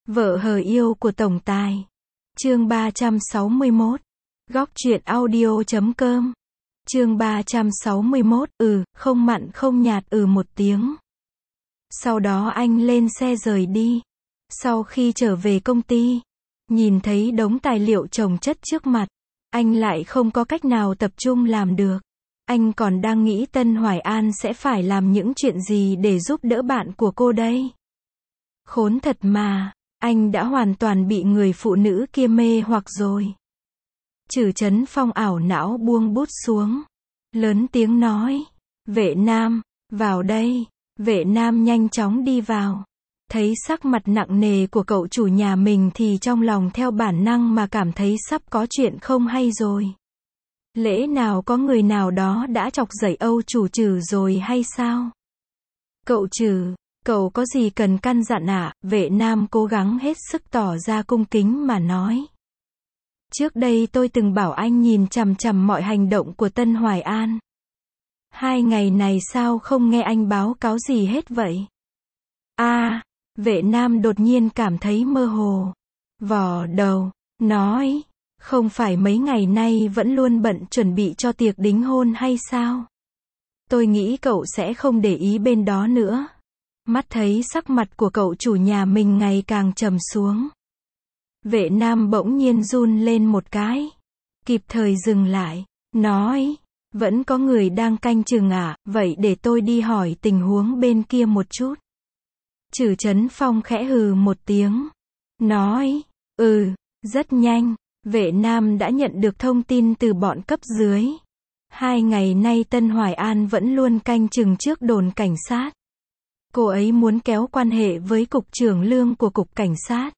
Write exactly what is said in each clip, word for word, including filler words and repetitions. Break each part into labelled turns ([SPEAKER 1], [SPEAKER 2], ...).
[SPEAKER 1] Vợ hờ yêu của tổng tài. Chương ba trăm sáu mươi mốt. Góc truyện audio chấm com. Chương ba trăm sáu mươi mốt, ừ, không mặn không nhạt ừ một tiếng. Sau đó anh lên xe rời đi. Sau khi trở về công ty, nhìn thấy đống tài liệu chồng chất trước mặt, anh lại không có cách nào tập trung làm được. Anh còn đang nghĩ Tân Hoài An sẽ phải làm những chuyện gì để giúp đỡ bạn của cô đây. Khốn thật mà, anh đã hoàn toàn bị người phụ nữ kia mê hoặc rồi. Trử Chấn Phong ảo não buông bút xuống, lớn tiếng nói, Vệ Nam, vào đây. Vệ Nam nhanh chóng đi vào. Thấy sắc mặt nặng nề của cậu chủ nhà mình thì trong lòng theo bản năng mà cảm thấy sắp có chuyện không hay rồi. Lẽ nào có người nào đó đã chọc giận Âu chủ Trử rồi hay sao? Cậu Trử, cậu có gì cần căn dặn ạ? À? Vệ Nam cố gắng hết sức tỏ ra cung kính mà nói. Trước đây tôi từng bảo anh nhìn chằm chằm mọi hành động của Tân Hoài An. Hai ngày này sao không nghe anh báo cáo gì hết vậy? À, Vệ Nam đột nhiên cảm thấy mơ hồ. Vò đầu, nói, không phải mấy ngày nay vẫn luôn bận chuẩn bị cho tiệc đính hôn hay sao? Tôi nghĩ cậu sẽ không để ý bên đó nữa. Mắt thấy sắc mặt của cậu chủ nhà mình ngày càng trầm xuống. Vệ Nam bỗng nhiên run lên một cái. Kịp thời dừng lại, nói, vẫn có người đang canh chừng à, vậy để tôi đi hỏi tình huống bên kia một chút. Trử Chấn Phong khẽ hừ một tiếng, nói, ừ, rất nhanh, Vệ Nam đã nhận được thông tin từ bọn cấp dưới. Hai ngày nay Tân Hoài An vẫn luôn canh chừng trước đồn cảnh sát. Cô ấy muốn kéo quan hệ với cục trưởng lương của cục cảnh sát.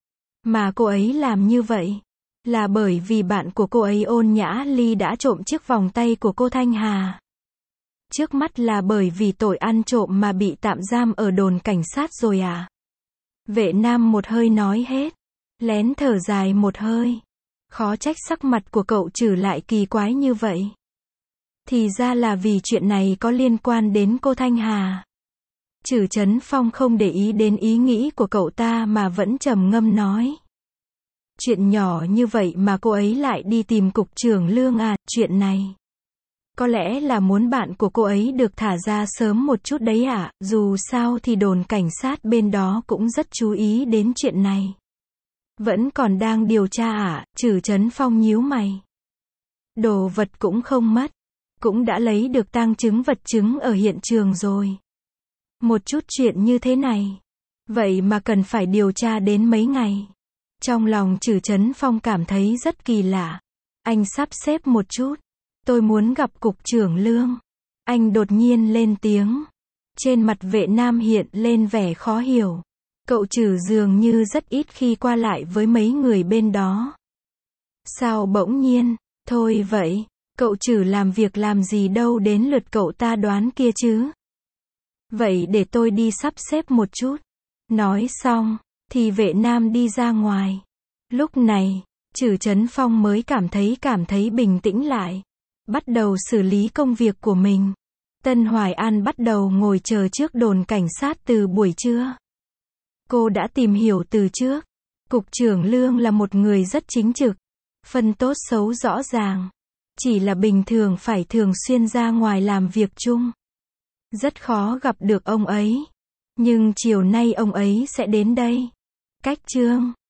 [SPEAKER 1] Mà cô ấy làm như vậy là bởi vì bạn của cô ấy Ôn Nhã Ly đã trộm chiếc vòng tay của cô Thanh Hà. Trước mắt là bởi vì tội ăn trộm mà bị tạm giam ở đồn cảnh sát rồi à? Vệ Nam một hơi nói hết, lén thở dài một hơi. Khó trách sắc mặt của cậu Trử lại kỳ quái như vậy. Thì ra là vì chuyện này có liên quan đến cô Thanh Hà. Trử Chấn Phong không để ý đến ý nghĩ của cậu ta mà vẫn trầm ngâm nói. Chuyện nhỏ như vậy mà cô ấy lại đi tìm cục trưởng lương à? Chuyện này có lẽ là muốn bạn của cô ấy được thả ra sớm một chút đấy ạ. À? Dù sao thì đồn cảnh sát bên đó cũng rất chú ý đến chuyện này. Vẫn còn đang điều tra ạ. À? Trử Chấn Phong nhíu mày. Đồ vật cũng không mất, cũng đã lấy được tang chứng vật chứng ở hiện trường rồi. Một chút chuyện như thế này, vậy mà cần phải điều tra đến mấy ngày. Trong lòng Trử Chấn Phong cảm thấy rất kỳ lạ. Anh sắp xếp một chút. Tôi muốn gặp cục trưởng lương. Anh đột nhiên lên tiếng. Trên mặt Vệ Nam hiện lên vẻ khó hiểu. Cậu Trử dường như rất ít khi qua lại với mấy người bên đó. Sao bỗng nhiên? Thôi vậy, cậu Trử làm việc làm gì đâu đến lượt cậu ta đoán kia chứ. Vậy để tôi đi sắp xếp một chút. Nói xong, thì Vệ Nam đi ra ngoài. Lúc này, Trử Chấn Phong mới cảm thấy cảm thấy bình tĩnh lại. Bắt đầu xử lý công việc của mình. Tân Hoài An bắt đầu ngồi chờ trước đồn cảnh sát từ buổi trưa. Cô đã tìm hiểu từ trước. Cục trưởng lương là một người rất chính trực. Phân tốt xấu rõ ràng. Chỉ là bình thường phải thường xuyên ra ngoài làm việc chung. Rất khó gặp được ông ấy. Nhưng chiều nay ông ấy sẽ đến đây. Cách Trương